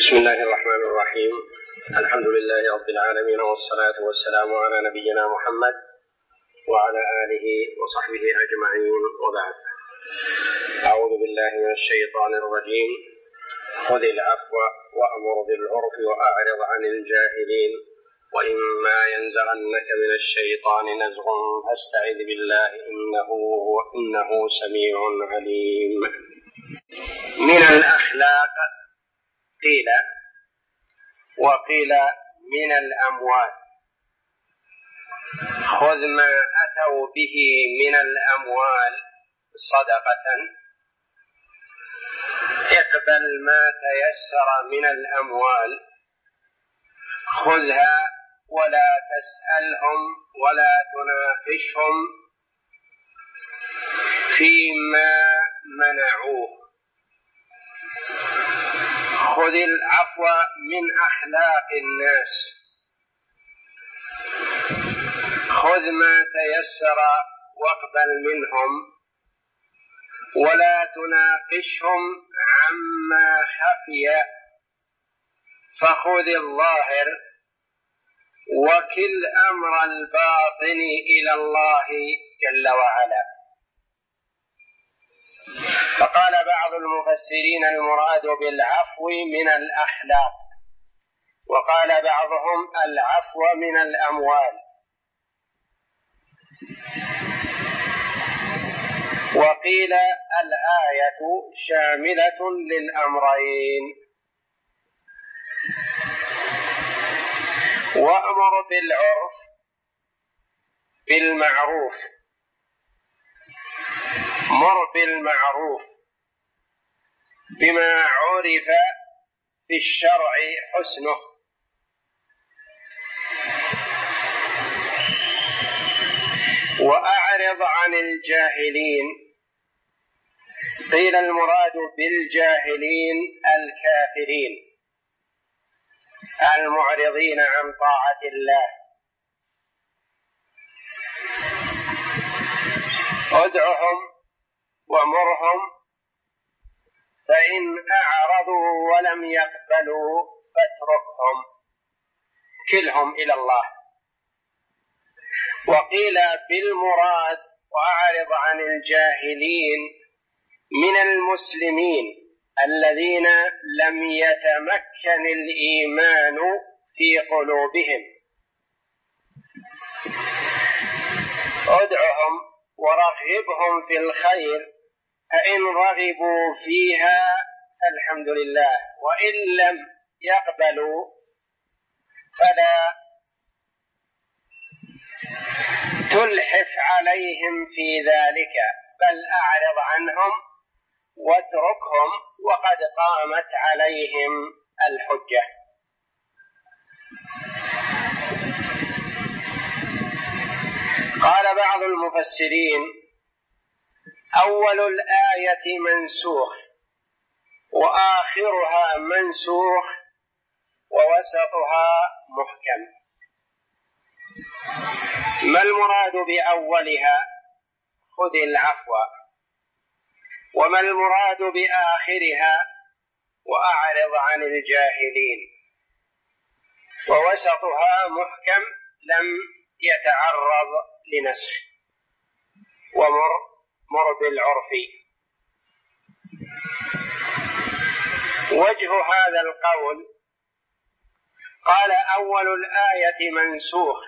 بسم الله الرحمن الرحيم. الحمد لله رب العالمين، والصلاة والسلام على نبينا محمد وعلى آله وصحبه أجمعين، وبعد. أعوذ بالله من الشيطان الرجيم. خذ العفو وأمر بالعرف وأعرض عن الجاهلين، وإما ينزغنك من الشيطان نزغ فاستعذ بالله إنه سميع عليم. من الأخلاق قيل، وقيل من الأموال. خذ ما أتوا به من الأموال صدقة، اقبل ما تيسر من الأموال، خذها ولا تسألهم ولا تناقشهم فيما منعوه. خذ العفو من أخلاق الناس، خذ ما تيسر واقبل منهم، ولا تناقشهم عما خفي، فخذ الظاهر وكل أمر الباطن إلى الله جل وعلا. فقال بعض المفسرين المراد بالعفو من الأخلاق، وقال بعضهم العفو من الأموال. وقيل الآية شاملة للأمرين. وأمر بالعرف بالمعروف، مر بالمعروف بما عرف في الشرع حسنه، وأعرض عن الجاهلين. قيل المراد بالجاهلين الكافرين المعرضين عن طاعة الله. ادعهم ومرهم، فإن أعرضوا ولم يقبلوا فاتركهم، كلهم إلى الله. وقيل بالمراد وأعرض عن الجاهلين من المسلمين الذين لم يتمكن الإيمان في قلوبهم. ادعهم ورغبهم في الخير، فإن رغبوا فيها فالحمد لله، وإن لم يقبلوا فلا تلحف عليهم في ذلك، بل أعرض عنهم واتركهم وقد قامت عليهم الحجة. قال بعض المفسرين أول الآية منسوخ، وآخرها منسوخ، ووسطها محكم. ما المراد بأولها؟ خذ العفو. وما المراد بآخرها؟ وأعرض عن الجاهلين. ووسطها محكم لم يتعرض لنسخ. ومر بالعرف. وجه هذا القول قال أول الآية منسوخ،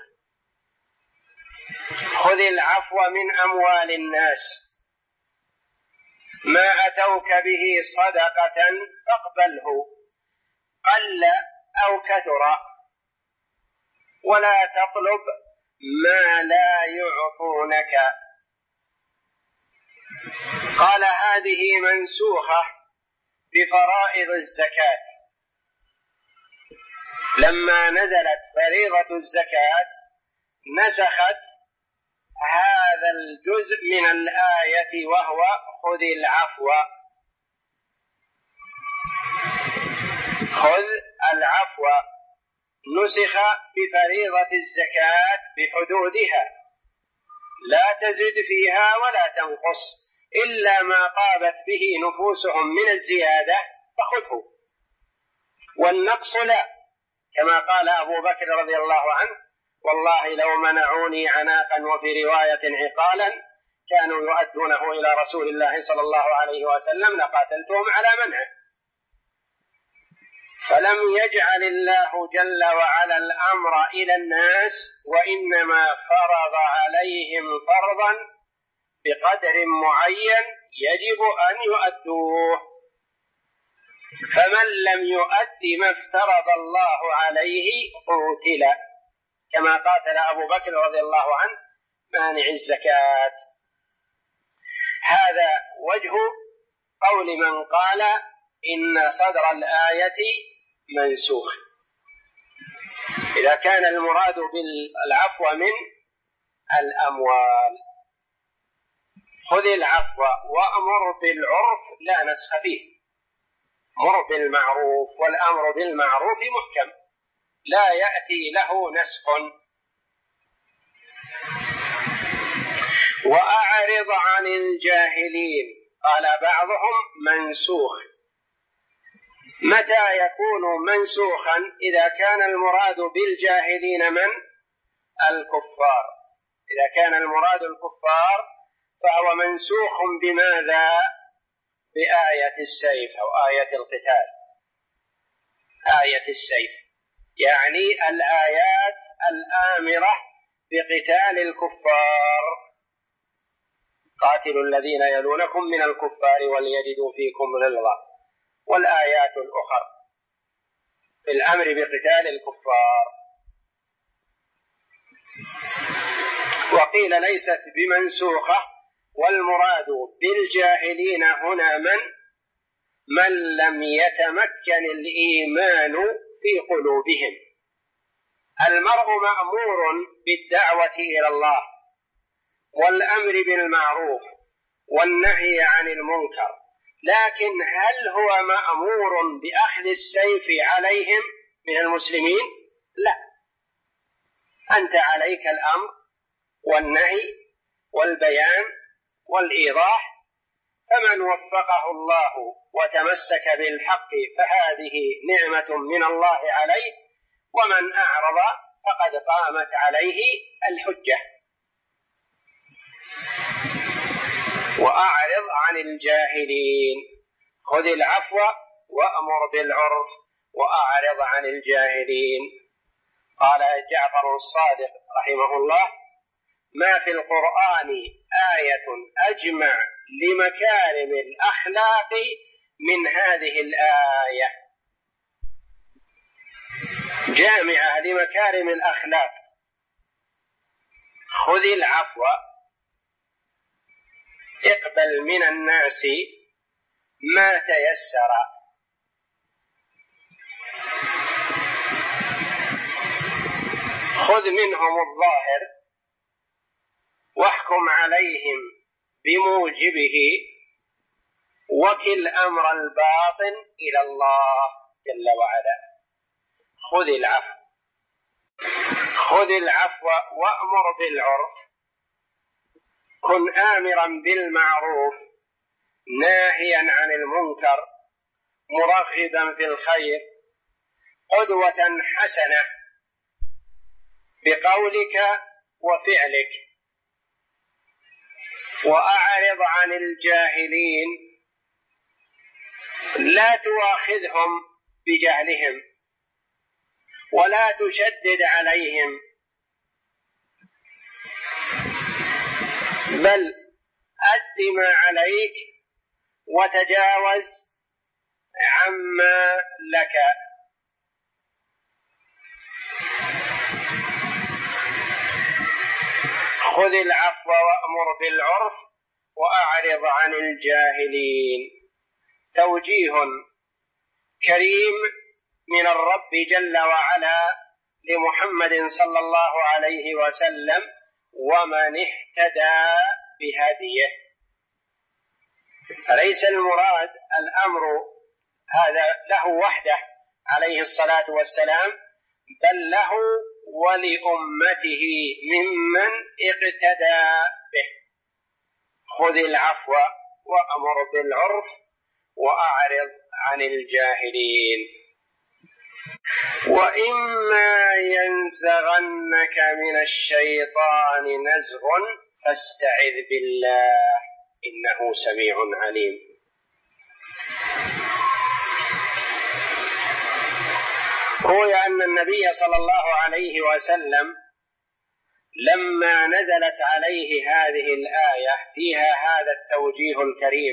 خذ العفو من أموال الناس، ما أتوك به صدقة فاقبله قل أو كثر، ولا تطلب ما لا يعطونك. قال هذه منسوخة بفرائض الزكاة، لما نزلت فريضة الزكاة نسخت هذا الجزء من الآية، وهو خذ العفو. خذ العفو نسخ بفريضة الزكاة بحدودها، لا تزد فيها ولا تنقص، إلا ما طابت به نفوسهم من الزيادة فخذه، والنقص لا، كما قال أبو بكر رضي الله عنه: والله لو منعوني عناقا وفي رواية عقالا كانوا يؤدونه إلى رسول الله صلى الله عليه وسلم لقاتلتهم على منعه. فلم يجعل الله جل وعلا الأمر إلى الناس، وإنما فرض عليهم فرضا بقدر معين يجب أن يؤدوه، فمن لم يؤد ما افترض الله عليه قتل، كما قاتل أبو بكر رضي الله عنه مانع الزكاة. هذا وجه قول من قال إن صدر الآية منسوخ، إذا كان المراد بالعفو من الأموال. خذ العفو وأمر بالعرف لا نسخ فيه، مر بالمعروف، والأمر بالمعروف محكم لا يأتي له نسخ. وأعرض عن الجاهلين، قال بعضهم منسوخ. متى يكون منسوخا؟ إذا كان المراد بالجاهلين من؟ الكفار. إذا كان المراد الكفار فهو منسوخ بماذا؟ بآية السيف أو آية القتال. آية السيف يعني الآيات الآمرة بقتال الكفار: قاتلوا الذين يلونكم من الكفار وليجدوا فيكم غلظة. والآيات الأخرى في الأمر بقتال الكفار. وقيل ليست بمنسوخة، والمراد بالجاهلين هنا من لم يتمكن الإيمان في قلوبهم. المرء مأمور بالدعوة إلى الله والأمر بالمعروف والنهي عن المنكر، لكن هل هو مأمور بأخذ السيف عليهم من المسلمين؟ لا، أنت عليك الأمر والنهي والبيان والإيضاح، فمن وفقه الله وتمسك بالحق فهذه نعمة من الله عليه، ومن أعرض فقد قامت عليه الحجة. وأعرض عن الجاهلين، خذ العفو وأمر بالعرف وأعرض عن الجاهلين. قال جعفر الصادق رحمه الله: ما في القرآن آية أجمع لمكارم الأخلاق من هذه الآية. جامعة لمكارم الأخلاق: خذ العفو، اقبل من الناس ما تيسر، خذ منهم الظاهر واحكم عليهم بموجبه، وكل أمر الباطن إلى الله جل وعلا. خذ العفو، خذ العفو وأمر بالعرف، كن آمرا بالمعروف ناهيا عن المنكر مرغبا في الخير، قدوة حسنة بقولك وفعلك. وأعرض عن الجاهلين، لا تواخذهم بجهلهم ولا تشدد عليهم، بل أد ما عليك وتجاوز عما لك. خذ العفو وأمر بالعرف وأعرض عن الجاهلين. توجيه كريم من الرب جل وعلا لمحمد صلى الله عليه وسلم ومن اهتدى بهديه. فليس المراد الأمر هذا له وحده عليه الصلاة والسلام، بل له ولأمته ممن اقتدى به. خذ العفو وأمر بالعرف وأعرض عن الجاهلين. وإما ينزغنك من الشيطان نزغ فاستعذ بالله إنه سميع عليم. روي أن النبي صلى الله عليه وسلم لما نزلت عليه هذه الآية فيها هذا التوجيه الكريم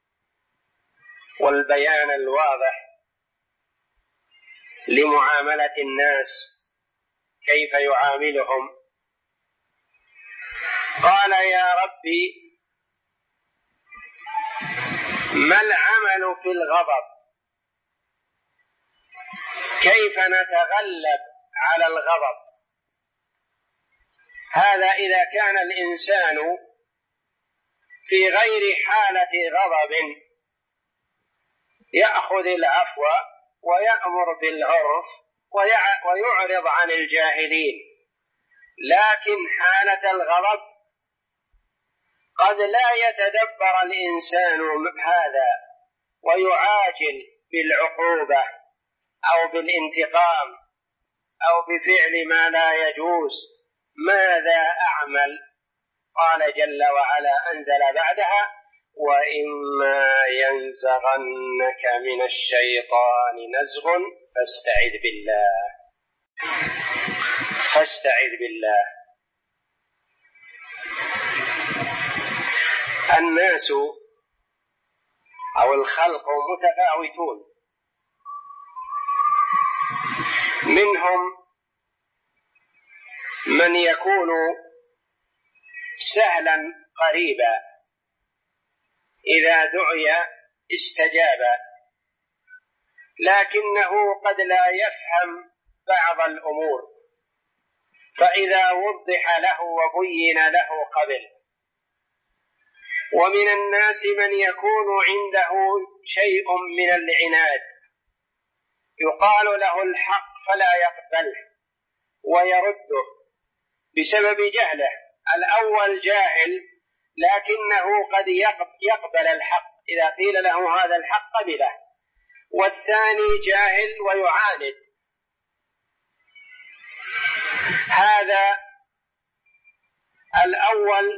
والبيان الواضح لمعاملة الناس كيف يعاملهم، قال: يا ربي، ما العمل في الغضب؟ كيف نتغلب على الغضب؟ هذا إذا كان الإنسان في غير حالة غضب يأخذ العفو ويأمر بالعرف ويعرض عن الجاهلين، لكن حالة الغضب قد لا يتدبر الإنسان هذا ويعاجل بالعقوبة أو بالانتقام أو بفعل ما لا يجوز. ماذا أعمل؟ قال جل وعلا أنزل بعدها: وإما ينزغنك من الشيطان نزغ فاستعذ بالله. فاستعذ بالله. الناس أو الخلق متفاوتون، منهم من يكون سهلا قريبا، إذا دعي استجاب، لكنه قد لا يفهم بعض الأمور، فإذا وضح له وبين له قبل. ومن الناس من يكون عنده شيء من العناد، يقال له الحق فلا يقبله ويرده بسبب جهله. الأول جاهل لكنه قد يقبل الحق، إذا قيل له هذا الحق قبله، والثاني جاهل ويعاند. هذا الأول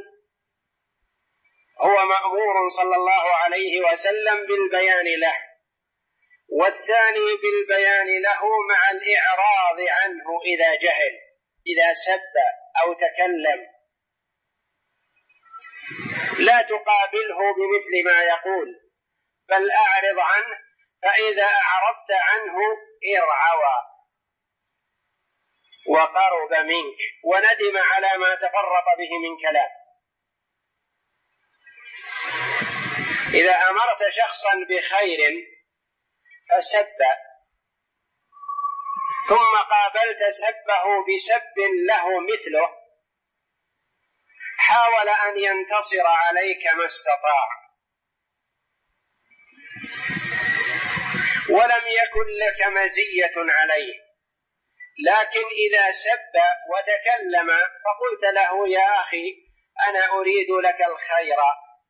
هو مأمور صلى الله عليه وسلم بالبيان له، والثاني بالبيان له مع الإعراض عنه إذا جهل، إذا سب أو تكلم لا تقابله بمثل ما يقول، بل أعرض عنه، فإذا أعرضت عنه ارعوى وقرب منك وندم على ما تفرط به من كلام. إذا أمرت شخصا بخير فسب ثم قابلت سبه بسب له مثله، حاول أن ينتصر عليك ما استطاع، ولم يكن لك مزية عليه، لكن إذا سب وتكلم فقلت له: يا أخي، أنا أريد لك الخير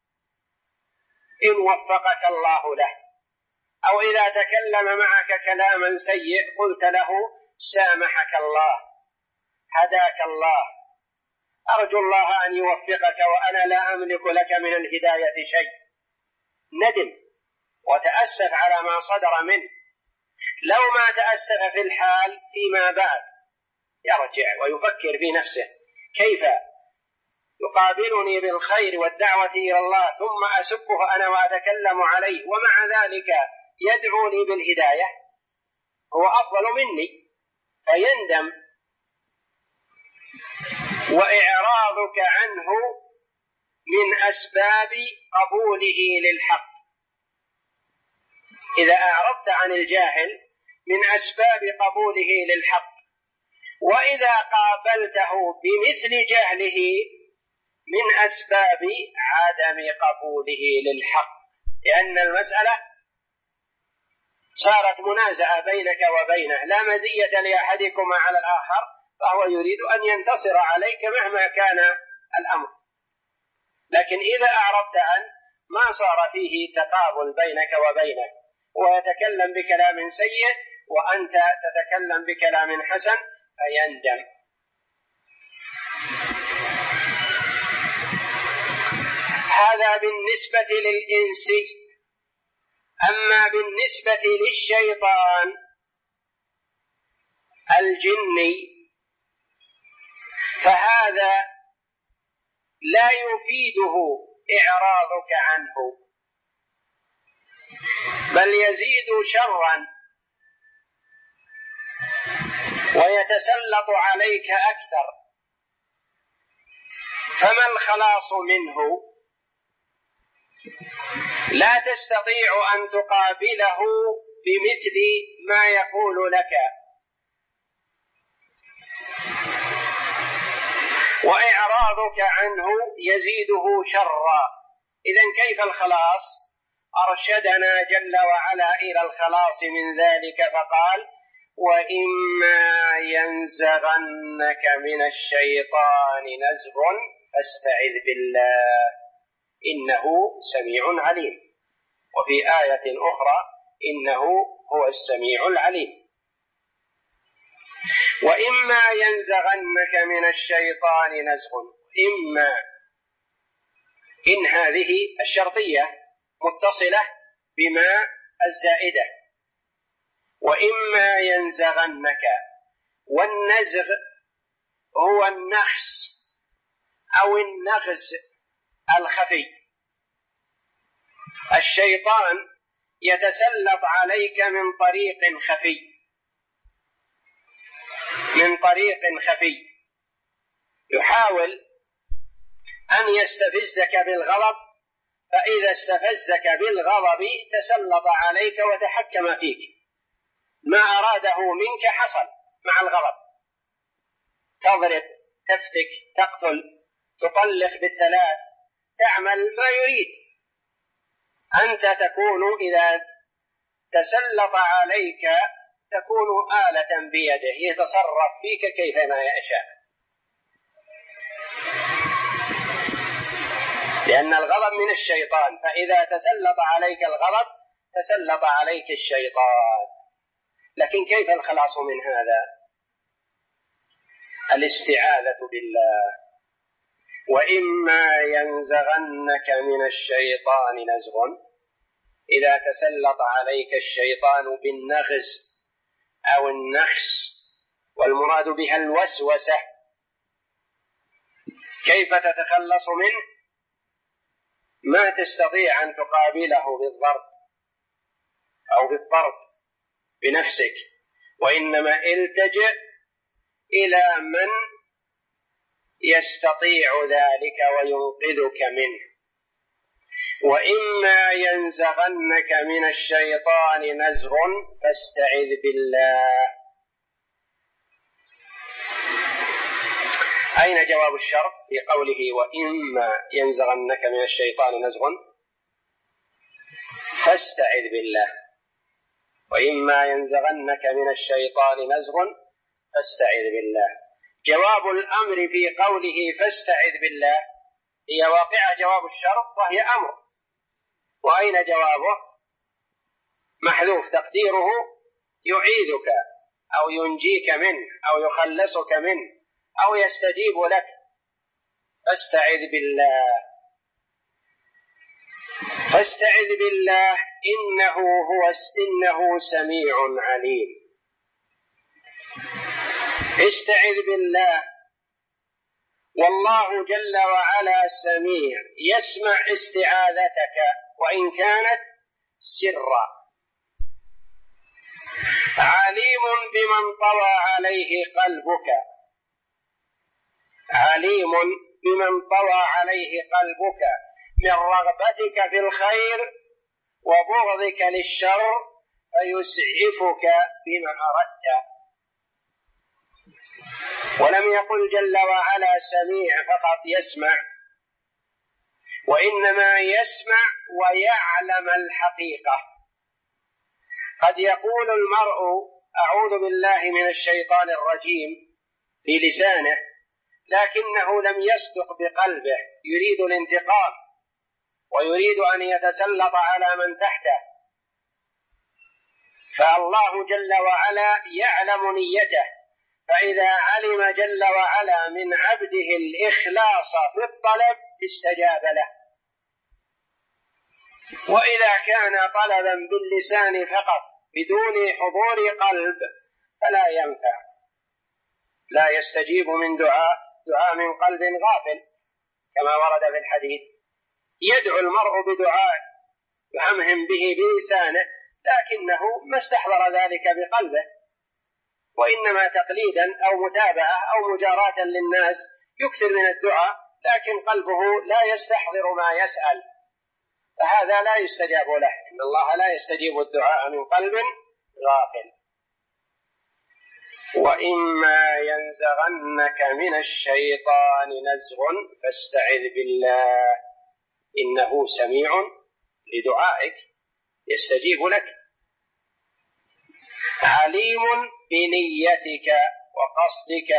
إن وفقك الله له. أو إذا تكلم معك كلاما سيء قلت له: سامحك الله، هداك الله، أرجو الله أن يوفقك وأنا لا أملك لك من الهداية شيء. ندم وتأسف على ما صدر منه. لو ما تأسف في الحال، فيما بعد يرجع ويفكر في نفسه: كيف يقابلني بالخير والدعوة إلى الله ثم أسبه أنا وأتكلم عليه، ومع ذلك يدعو لي بالهداية، هو أفضل مني، فيندم. وإعراضك عنه من أسباب قبوله للحق. إذا أعرضت عن الجاهل من أسباب قبوله للحق، وإذا قابلته بمثل جهله من أسباب عدم قبوله للحق، لأن المسألة صارت منازعة بينك وبينه، لا مزية لأحدكما على الآخر، فهو يريد أن ينتصر عليك مهما كان الأمر. لكن إذا أعرضت عنه ما صار فيه تقابل بينك وبينه، ويتكلم بكلام سيء وأنت تتكلم بكلام حسن فيندم. هذا بالنسبة للإنسي. أما بالنسبة للشيطان الجني فهذا لا يفيده إعراضك عنه، بل يزيد شرا ويتسلط عليك أكثر. فما الخلاص منه؟ لا تستطيع أن تقابله بمثل ما يقول لك، وإعراضك عنه يزيده شرا. إذن كيف الخلاص؟ أرشدنا جل وعلا إلى الخلاص من ذلك فقال: وإما ينزغنك من الشيطان نزغ فاستعذ بالله إنه سميع عليم. وفي آية أخرى: إنه هو السميع العليم. وإما ينزغنك من الشيطان نزغ، إما إن هذه الشرطية متصلة بما الزائدة، وإما ينزغنك، والنزغ هو النخس أو النغز الخفي. الشيطان يتسلط عليك من طريق خفي، من طريق خفي، يحاول أن يستفزك بالغضب، فإذا استفزك بالغضب تسلط عليك وتحكم فيك. ما أراده منك حصل مع الغضب، تضرب، تفتك، تقتل، تطلق بالثلاث، تعمل ما يريد. أنت تكون إذا تسلط عليك تكون آلة بيده يتصرف فيك كيفما يشاء، لأن الغضب من الشيطان، فإذا تسلط عليك الغضب تسلط عليك الشيطان. لكن كيف الخلاص من هذا؟ الاستعاذة بالله. وإما ينزغنك من الشيطان نزغ، إذا تسلط عليك الشيطان بالنغز أو النخس، والمراد بها الوسوسة، كيف تتخلص منه؟ ما تستطيع أن تقابله بالضرب أو بالطرد بنفسك، وإنما التجئ إلى من يستطيع ذلك وينقذك منه. وإما ينزغنك من الشيطان نزغ فاستعذ بالله. أين جواب الشرط في قوله وإما ينزغنك من الشيطان نزغ فاستعذ بالله؟ وإما ينزغنك من الشيطان نزغ فاستعذ بالله. جواب الأمر في قوله فاستعذ بالله هي واقعة جواب الشرط، وهي أمر. وأين جوابه؟ محذوف تقديره يعيذك أو ينجيك منه أو يخلصك منه أو يستجيب لك. فاستعذ بالله، فاستعذ بالله إنه سميع عليم. استعذ بالله، والله جل وعلا سميع، يسمع استعاذتك وإن كانت سرا، عليم بمن طوى عليه قلبك، عليم بمن طوى عليه قلبك من رغبتك في الخير وبغضك للشر فيسعفك بما أردت. ولم يقل جل وعلا سميع فقط يسمع، وإنما يسمع ويعلم الحقيقة. قد يقول المرء أعوذ بالله من الشيطان الرجيم في لسانه، لكنه لم يصدق بقلبه، يريد الانتقام ويريد أن يتسلط على من تحته، فالله جل وعلا يعلم نيته، فإذا علم جل وعلا من عبده الإخلاص في الطلب استجاب له. وإذا كان طلبا باللسان فقط بدون حضور قلب فلا ينفع، لا يستجيب من دعاء من قلب غافل كما ورد في الحديث. يدعو المرء بدعاء يهمهم به بلسانه لكنه ما استحضر ذلك بقلبه، وإنما تقليدا أو متابعة أو مجاراة للناس يكثر من الدعاء لكن قلبه لا يستحضر ما يسأل، فهذا لا يستجاب له. إن الله لا يستجيب الدعاء من قلب غافل. وإما ينزغنك من الشيطان نزغ فاستعذ بالله إنه سميع لدعائك يستجيب لك، عليم بنيتك وقصدك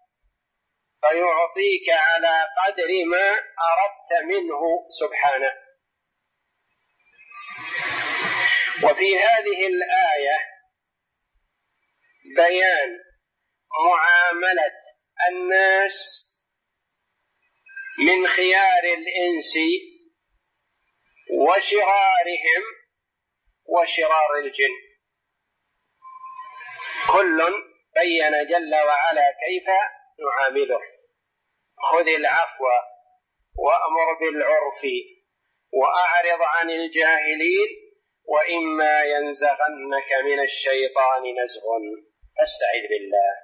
فيعطيك على قدر ما أردت منه سبحانه. وفي هذه الآية بيان معاملة الناس من خيار الإنس وشرارهم وشرار الجن، كل بين جل وعلا كيف نعامله. خذ العفو وأمر بالعرف وأعرض عن الجاهلين وإما ينزغنك من الشيطان نزغ فاستعذ بالله.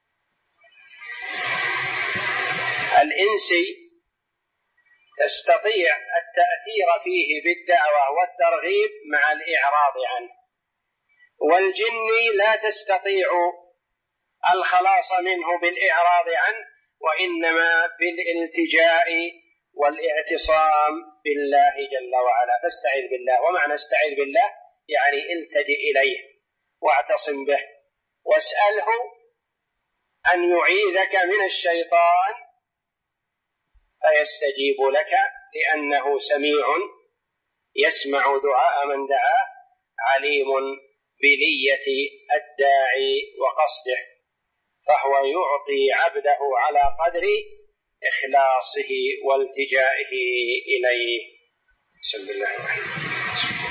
الإنسي تستطيع التأثير فيه بالدعوة والترغيب مع الإعراض عنه، والجني لا تستطيع الخلاص منه بالإعراض عنه وإنما بالالتجاء والاعتصام بالله جل وعلا. فاستعذ بالله، ومعنى استعذ بالله يعني التجئ إليه واعتصم به واسأله أن يعيذك من الشيطان فيستجيب لك لأنه سميع يسمع دعاء من دعاه، عليم بنية الداعي وقصده، فهو يعطي عبده على قدر إخلاصه والتجائه إليه. بسم الله الرحمن الرحيم.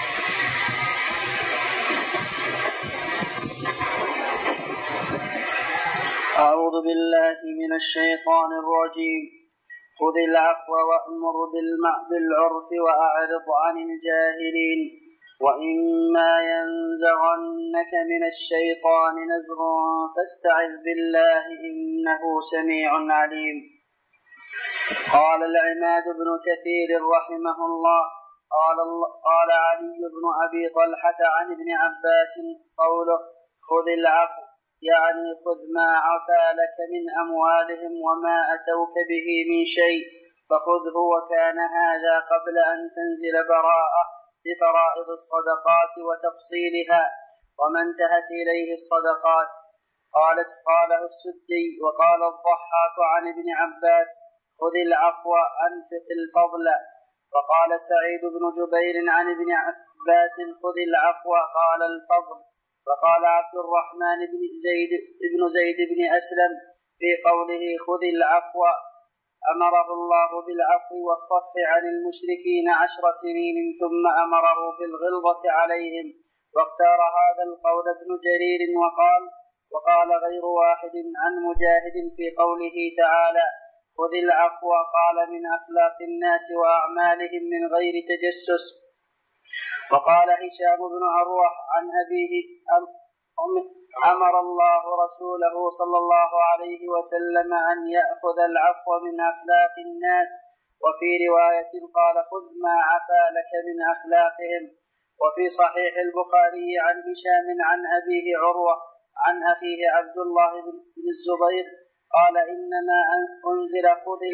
أعوذ بالله من الشيطان الرجيم. خذ العفو وأمر بالعرف وأعرض عن الجاهلين وإما ينزغنك من الشيطان نزغ فاستعذ بالله إنه سميع عليم. قال العماد بن كثير رحمه الله قال علي بن أبي طلحة عن ابن عباس قوله خذ العفو يعني خذ ما عفا لك من أموالهم وما أتوك به من شيء فخذه، وكان هذا قبل أن تنزل براءة بفرائض الصدقات وتفصيلها وما انتهت إليه الصدقات. قاله السدي وقال الضحاك عن ابن عباس خذ العفو أنفق الفضل. وقال سعيد بن جبير عن ابن عباس خذ العفو قال الفضل. وقال عبد الرحمن بن زيد بن أسلم في قوله خذ العفو أمره الله بالعفو والصفح عن المشركين 10 سنين ثم أمره بالغلظة عليهم. واختار هذا القول ابن جرير وقال غير واحد عن مجاهد في قوله تعالى خذ العفو قال من أخلاق الناس وأعمالهم من غير تجسس. وقال هشام بن عروة عن أبيه أمر الله رسوله صلى الله عليه وسلم أن يأخذ العفو من أخلاق الناس، وفي رواية قال خذ ما عفا لك من أخلاقهم. وفي صحيح البخاري عن هشام عن أبيه عروة عن أخيه عبد الله بن الزبير قال إنما أنزل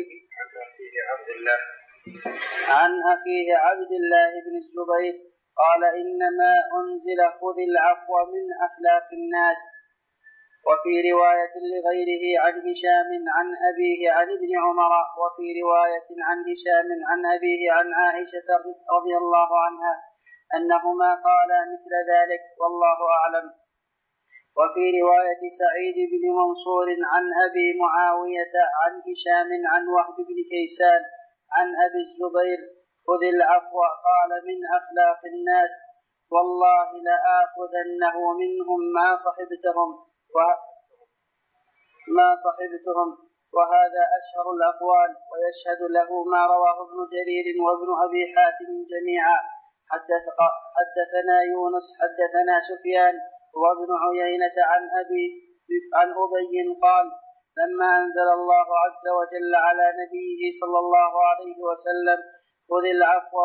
عن أخيه عبد الله بن الزبير قال إنما أنزل خذ العفو من أخلاق الناس. وفي رواية لغيره عن هشام عن أبيه عن ابن عمر، وفي رواية عن هشام عن أبيه عن عائشة رضي الله عنها أنهما قالا مثل ذلك والله أعلم. وفي رواية سعيد بن منصور عن أبي معاوية عن هشام عن وهب بن كيسان عن أبي الزبير خذ العفو قال من أخلاق الناس والله لآخذنه منهم ما صحبتهم وهذا أشهر الأقوال. ويشهد له ما رواه ابن جرير وابن أبي حاتم جميعا. حدثنا يونس حدثنا سفيان وابن عيينة عن أبي قال لما أنزل الله عز وجل على نبيه صلى الله عليه وسلم خذ العفو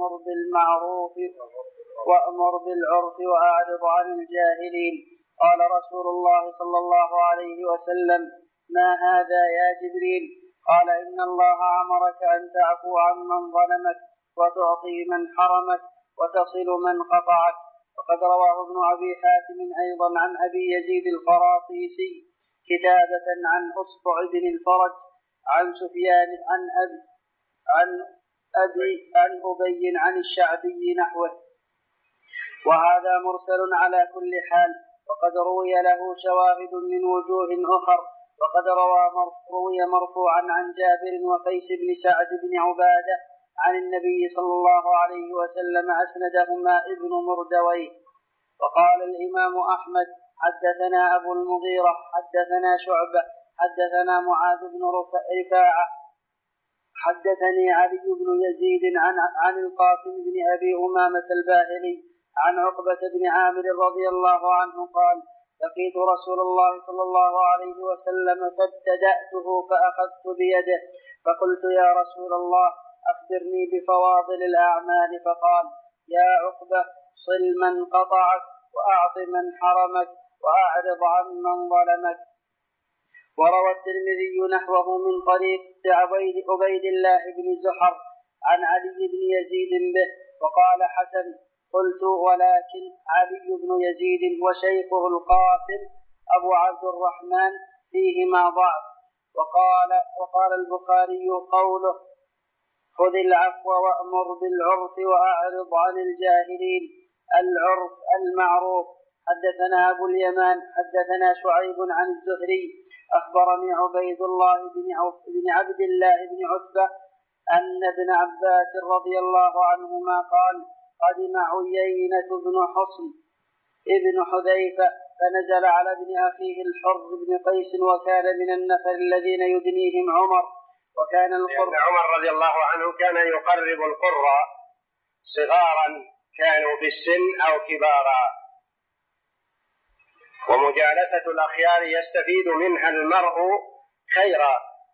وأمر بالعرف وأعرض عن الجاهلين قال رسول الله صلى الله عليه وسلم ما هذا يا جبريل؟ قال إن الله أمرك أن تعفو عمن ظلمك وتعطي من حرمك وتصل من قطعك. وقد رواه ابن أبي حاتم أيضا عن أبي يزيد القراطيسي كتابة عن أصبع بن الفرج عن سفيان عن أبي عن الشعبي نحوه، وهذا مرسل على كل حال. وقد روي له شواهد من وجوه أخر. وقد روي مرفوعا عن جابر وقيس بن سعد بن عبادة عن النبي صلى الله عليه وسلم أسندهما ابن مردويه. وقال الإمام أحمد حدثنا أبو المغيرة حدثنا شعبة حدثنا معاذ بن رفاعة حدثني علي بن يزيد عن القاسم بن أبي أمامة الباهلي عن عقبة بن عامر رضي الله عنه قال لقيت رسول الله صلى الله عليه وسلم فابتدأته فأخذت بيده فقلت يا رسول الله أخبرني بفواضل الأعمال فقال يا عقبة صل من قطعك وأعط من حرمك وأعرض عن من ظلمك. وروى الترمذي نحوه من طريق عبيد الله بن زحر عن علي بن يزيد به وقال حسن. قلت ولكن علي بن يزيد وشيخه القاسم أبو عبد الرحمن فيهما ضعف. وقال البخاري قوله خذ العفو وأمر بالعرف وأعرض عن الجاهلين العرف المعروف. حدثنا أبو اليمان حدثنا شعيب عن الزهري أخبرني عبيد الله بن عبد الله بن عتبة أن ابن عباس رضي الله عنهما قال قدم عيينة بن حصن ابن حذيفة فنزل على ابن أخيه الحر بن قيس وكان من النفر الذين يدنيهم عمر. وكان عمر رضي الله عنه كان يقرب القرى صغارا كانوا في السن أو كبارا، ومجالسة الأخيار يستفيد منها المرء خيرا،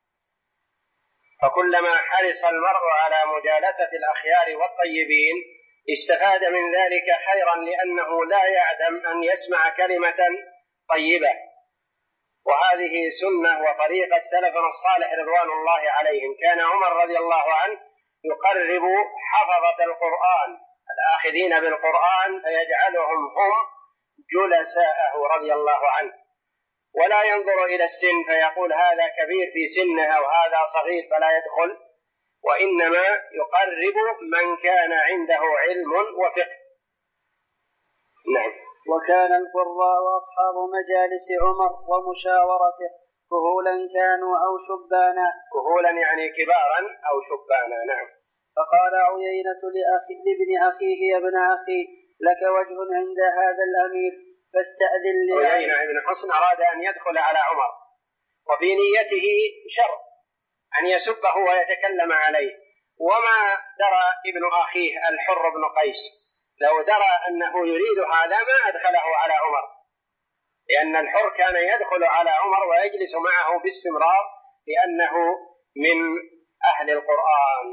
فكلما حرص المرء على مجالسة الأخيار والطيبين استفاد من ذلك خيرا، لأنه لا يعدم أن يسمع كلمة طيبة. وهذه سنة وطريقة سلفنا الصالح رضوان الله عليهم. كان عمر رضي الله عنه يقرب حفظة القرآن الآخذين بالقرآن فيجعلهم هم جلساءه رضي الله عنه، ولا ينظر إلى السن فيقول هذا كبير في سنه أو هذا صغير فلا يدخل، وإنما يقرب من كان عنده علم وفقه. نعم. وكان القراء وأصحاب مجالس عمر ومشاورته كهولا كانوا أو شبانا. كهولا يعني كبارا أو شبانا. نعم. فقال عيينة لابن أخيه يا ابن أخي لك وجه عند هذا الأمير فاستأذن لي. عيينة بن حصن أراد أن يدخل على عمر وفي نيته شر أن يسبه ويتكلم عليه، وما درى ابن أخيه الحر بن قيس، لو درى أنه يريد هذا ما أدخله على عمر، لأن الحر كان يدخل على عمر ويجلس معه باستمرار لأنه من أهل القرآن.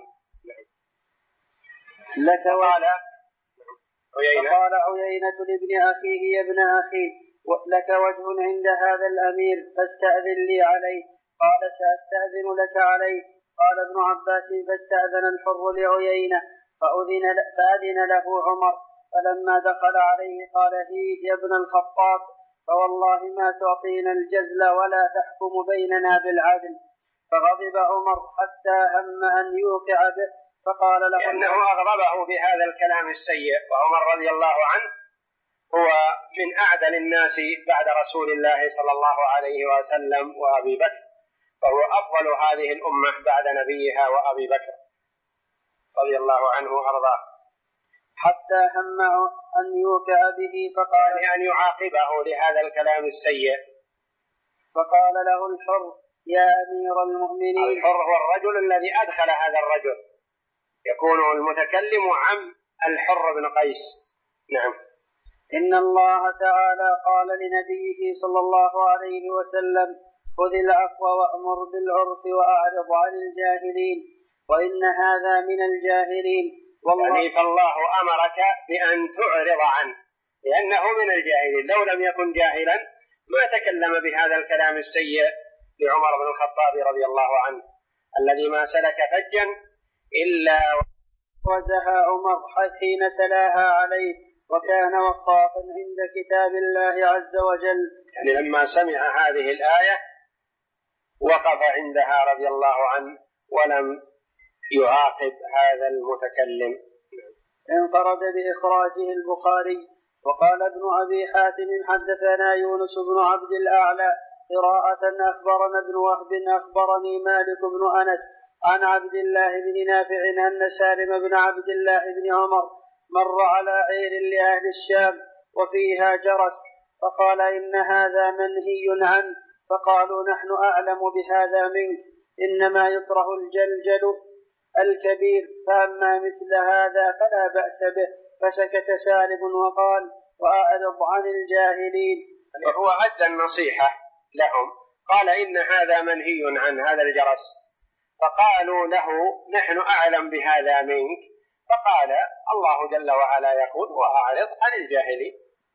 فقال عيينة لابن أخيه يا ابن أخي لك وجه عند هذا الأمير فاستأذن لي عليه. قال سأستأذن لك عليه. قال ابن عباس فاستأذن الحر لعيينة فأذن له عمر. فلما دخل عليه قال هي يا ابن الخطاب فوالله ما تعطينا الجزل ولا تحكم بيننا بالعدل. فغضب عمر حتى هم أن يوقع به فقال له لأنه أغضبه بهذا الكلام السيء. وعمر رضي الله عنه هو من أعدل الناس بعد رسول الله صلى الله عليه وسلم وأبي بكر، فهو أفضل هذه الأمة بعد نبيها وأبي بكر رضي الله عنه وأرضاه، حتى هم أن يوقع به فقال يعني أن يعاقبه لهذا الكلام السيء. فقال له الحر: يا أمير المؤمنين. الحر هو الرجل الذي أدخل هذا الرجل، يكون المتكلم عم الحر بن قيس. نعم. إن الله تعالى قال لنبيه صلى الله عليه وسلم: خذ العفو وأمر بالعرف وأعرض عن الجاهلين وإن هذا من الجاهلين. يعني فالله أمرك بأن تعرض عنه لأنه من الجاهلين، لو لم يكن جاهلا ما تكلم بهذا الكلام السيء لعمر بن الخطاب رضي الله عنه الذي ما سلك فجا إلا وزها عمر حين تلاها عليه، وكان وقافا عند كتاب الله عز وجل. يعني لما سمع هذه الآية وقف عندها رضي الله عنه ولم يعاقب هذا المتكلم. انفرد بإخراجه البخاري. وقال ابن أبي حاتم: حدثنا يونس بن عبد الأعلى قراءة أخبرنا ابن وهب أخبرني مالك بن أنس عن عبد الله بن نافع أن سالم بن عبد الله بن عمر مر على عير لأهل الشام وفيها جرس، فقال: إن هذا منهي عنه. فقالوا: نحن أعلم بهذا منك، إنما يكره الجلجل الكبير، فأما مثل هذا فلا بأس به. فسكت سالم وقال: وأعرض عن الجاهلين. هو أدى النصيحة لهم، قال: إن هذا منهي عن هذا الجرس. فقالوا له: نحن أعلم بهذا منك. فقال: الله جل وعلا يقول: وأعرض عن الجاهلين.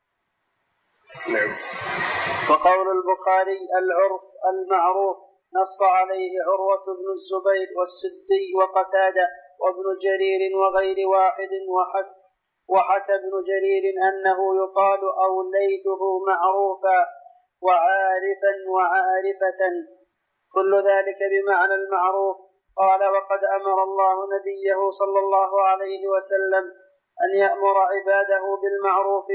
نعم. وقول البخاري: العرف المعروف نص عليه عروة بن الزبير والسدي وقتادة وابن جرير وغير واحد، وحكى ابن جرير أنه يقال أوليته معروفا وعارفا وعارفة، كل ذلك بمعنى المعروف. قال: وقد أمر الله نبيه صلى الله عليه وسلم أن يأمر عباده بالمعروف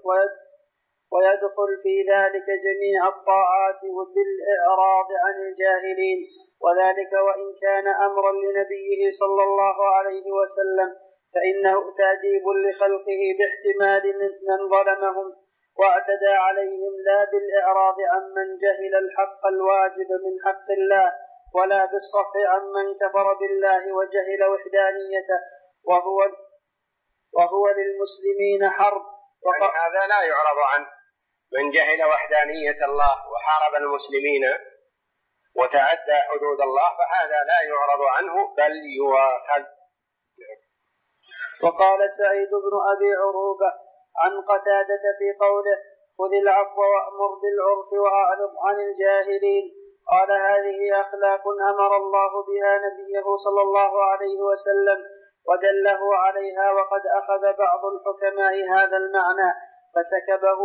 ويدخل في ذلك جميع الطاعات وبالإعراض عن الجاهلين، وذلك وإن كان أمرا لنبيه صلى الله عليه وسلم فإنه تأديب لخلقه باحتمال من ظلمهم واعتدى عليهم، لا بالإعراض عن من جهل الحق الواجب من حق الله، ولا بالصفح عن من كفر بالله وجهل وحدانيته، وهو للمسلمين حرب. يعني هذا لا يعرض عنه، من جهل وحدانية الله وحارب المسلمين وتعدى حدود الله فهذا لا يعرض عنه بل يؤاخذ. وقال سعيد بن أبي عروبة عن قتادة في قوله: خذ العفو وأمر بالعرف وأعرض عن الجاهلين، قال: هذه أخلاق أمر الله بها نبيه صلى الله عليه وسلم ودله عليها، وقد أخذ بعض الحكماء هذا المعنى فسبكه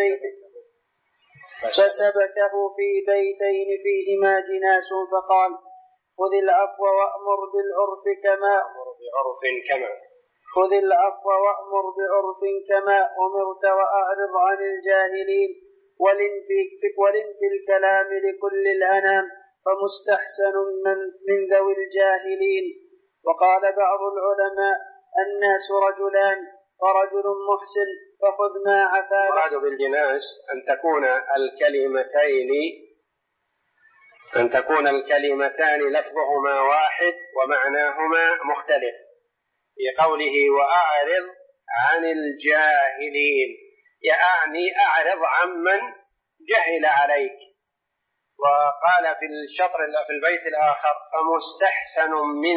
في بيتين فيهما جناس، فقال: خذ العفو وأمر بعرف كما أمرت وأعرض عن الجاهلين، ولن في الكلام لكل الأنام، فمستحسن من ذوي الجاهلين. وقال بعض العلماء: الناس رجلان، فرجل محسن فخذ ما عفا. المراد بالجناس أن تكون الكلمتان لفظهما واحد ومعناهما مختلف، في قوله وأعرض عن الجاهلين يعني أعرض عمن جهل عليك. وقال في البيت الآخر: فمستحسن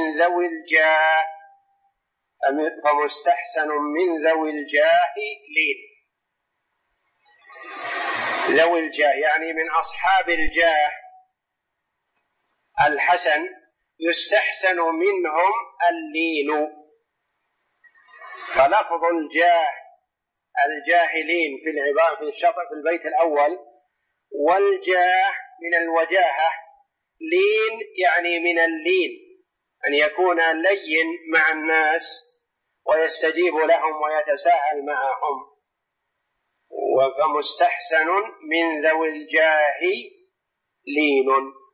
من ذوي الجاهلين. ذوي الجاه يعني من أصحاب الجاه الحسن، يستحسن منهم اللين. فلفظ الجاهلين في الشطر في البيت الأول، والجاه من الوجاهة، لين يعني من اللين، أن يكون لين مع الناس ويستجيب لهم ويتساهل معهم، فمستحسن من ذوي الجاه لين.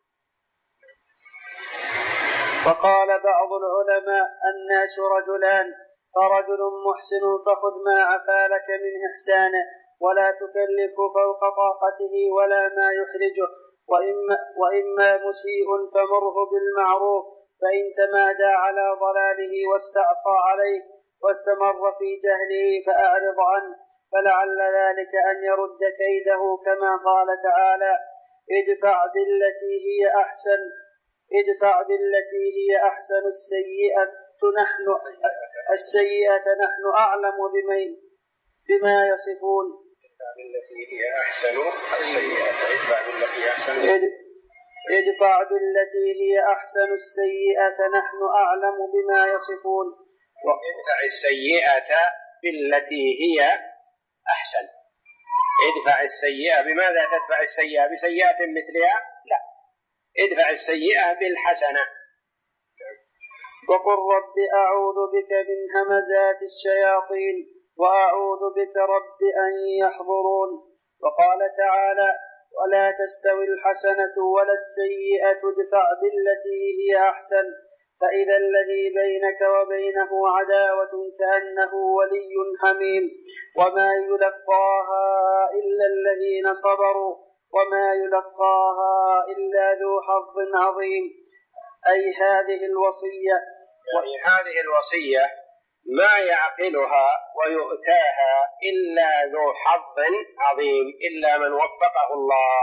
وقال بعض العلماء: الناس رجلان، فرجل محسن فخذ ما عفا لك من إحسانه ولا تكلف فوق طاقته ولا ما يحرجه، وإما مسيء فمره بالمعروف، فإن تمادى على ضلاله واستعصى عليه واستمر في جهله فأعرض عنه، فلعل ذلك أن يرد كيده، كما قال تعالى: ادفع بالتي هي أحسن السيئة نحن أعلم بما يصفون. ادفع بالتي هي أحسن السيئة نحن أعلم بما يصفون. ادفع السيئة بالتي هي أحسن. ادفع السيئة، بماذا تدفع السيئة؟ بسيئة مثلها؟ لا، ادفع السيئة بالحسنة. وقل رب أعوذ بك من همزات الشياطين وأعوذ بك رب أن يحضرون. وقال تعالى: ولا تستوي الحسنة ولا السيئة ادفع بالتي هي أحسن، فإذا الذي بينك وبينه عداوة كأنه ولي حميم، وما يلقاها إلا الذين صبروا وما يلقاها إلا ذو حظ عظيم. أي هذه الوصية ما يعقلها ويؤتاها إلا ذو حظ عظيم، إلا من وفقه الله.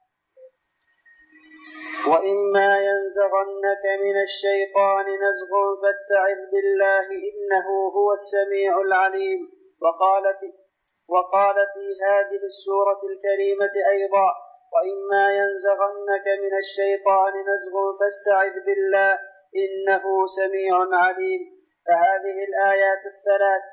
وإما ينزغنك من الشيطان نزغ فاستعذ بالله إنه هو السميع العليم. وقال في هذه السورة الكريمة أيضا: وإما ينزغنك من الشيطان نزغ فاستعذ بالله إنه سميع عليم. فهذه الآيات الثلاث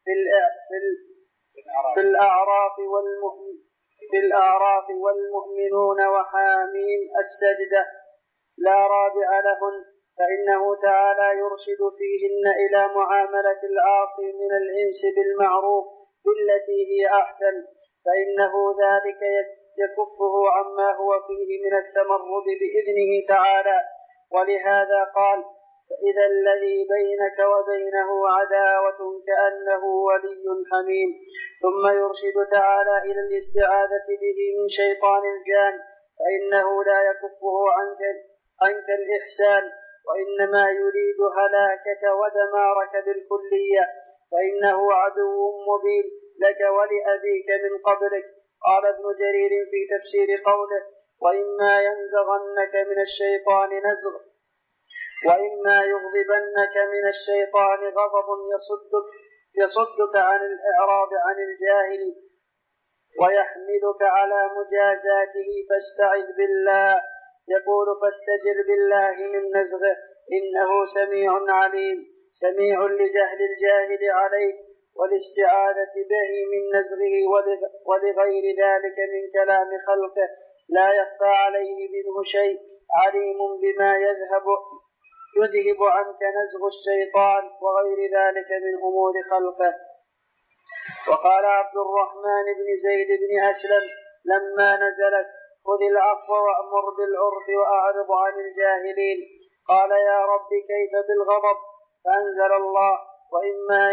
في الأعراف والمؤمنون وحاميم السجدة لا رابع لهن، فإنه تعالى يرشد فيهن إلى معاملة العاصي من الإنس بالمعروف بالتي هي أحسن، فإنه ذلك يكفه عما هو فيه من التمرد بإذنه تعالى. ولهذا قال: فإذا الذي بينك وبينه عداوة كأنه ولي حميم. ثم يرشد تعالى إلى الاستعاذة به من شيطان الجان، فإنه لا يكفه عنك الإحسان، وإنما يريد هلاكك ودمارك بالكلية، فإنه عدو مبين لك ولأبيك من قبلك. قال ابن جرير في تفسير قوله: وإما ينزغنك من الشيطان نزغ، وإما يغضبنك من الشيطان غضب يصدك عن الإعراض عن الجاهل ويحملك على مجازاته، فاستعذ بالله. يقول: فاستجر بالله من نزغه إنه سميع عليم، سميع لجهل الجاهل عليه والاستعاذة به من نزغه ولغير ذلك من كلام خلقه لا يخفى عليه منه شيء، عليم بما يذهب عنك نزغ الشيطان وغير ذلك من أمور خلقه. وقال عبد الرحمن بن زيد بن أسلم لما نزلت: خذ العفو وأمر بالعرف وأعرض عن الجاهلين، قال: يا رب كيف بالغضب؟ فأنزل الله: وإما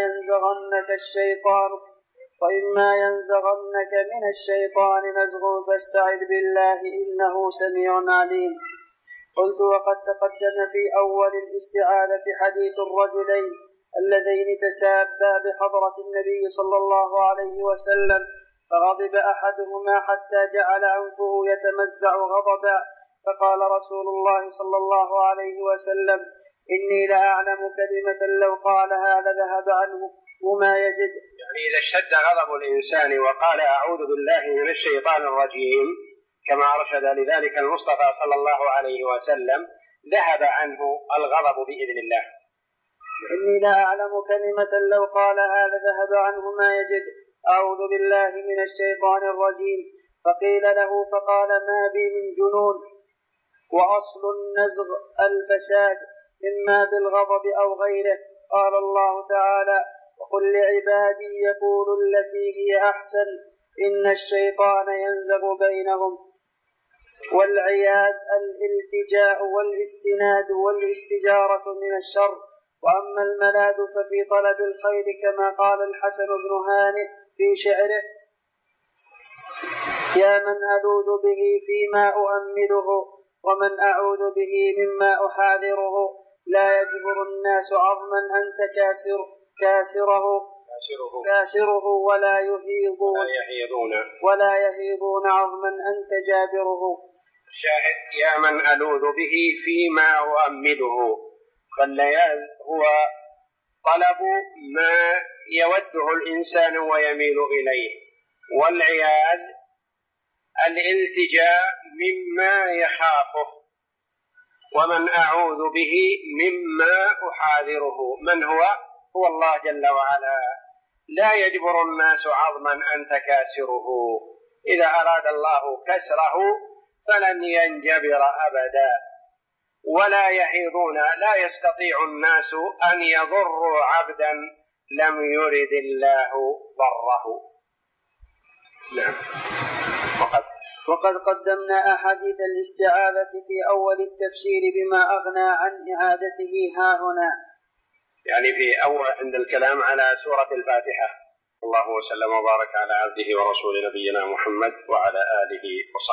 ينزغنك من الشيطان نزغ فاستعذ بالله إنه سميع عليم. قلت: وقد تقدم في أول الاستعاذة حديث الرجلين اللذين تسابا بحضرة النبي صلى الله عليه وسلم، فغضب أحدهما حتى جعل أنفه يتمزع غضبا، فقال رسول الله صلى الله عليه وسلم: إني لأعلم كلمة لو قالها لذهب عنه وما يجد. يعني إذا اشتد غضب الإنسان وقال: أعوذ بالله من الشيطان الرجيم، كما أرشد لذلك المصطفى صلى الله عليه وسلم، ذهب عنه الغضب بإذن الله. إني لأعلم كلمة لو قالها لذهب عنه ما يجد، أعوذ بالله من الشيطان الرجيم. فقيل له فقال: ما بي من جنون، وأصل النزغ الفساد، إما بالغضب أو غيره. قال الله تعالى: وقل لعبادي يقولوا التي هي أحسن إن الشيطان ينزغ بينهم. والعياذ الالتجاء والاستناد والاستجارة من الشر. وأما الملاذ ففي طلب الخير، كما قال الحسن بن هانئ في شعره: يا من ألوذ به فيما أؤمله، ومن أعوذ به مما أحاذره، لا يجبر الناس عظما أنت كاسره ولا يهيضون عظما أنت جابره. شاهد: يا من ألوذ به فيما أؤمله. فاللياذ هو طلب ما يوده الإنسان ويميل إليه، والعياذ الالتجاء مما يخافه، ومن أعوذ به مما أحاذره. من هو الله جل وعلا. لا يجبر الناس عظما أنت كاسره. إذا أراد الله كسره فلن ينجبر أبدا، ولا يحيضون. لا يستطيع الناس أن يضروا عبدا لم يرد الله ضره. نعم. وقد قدمنا أحاديث الاستعاذة في أول التفسير بما أغنى عن إعادته هاهنا، يعني في أول عند الكلام على سورة الفاتحة. الله وسلم وبارك على عبده ورسول نبينا محمد وعلى آله وصحبه.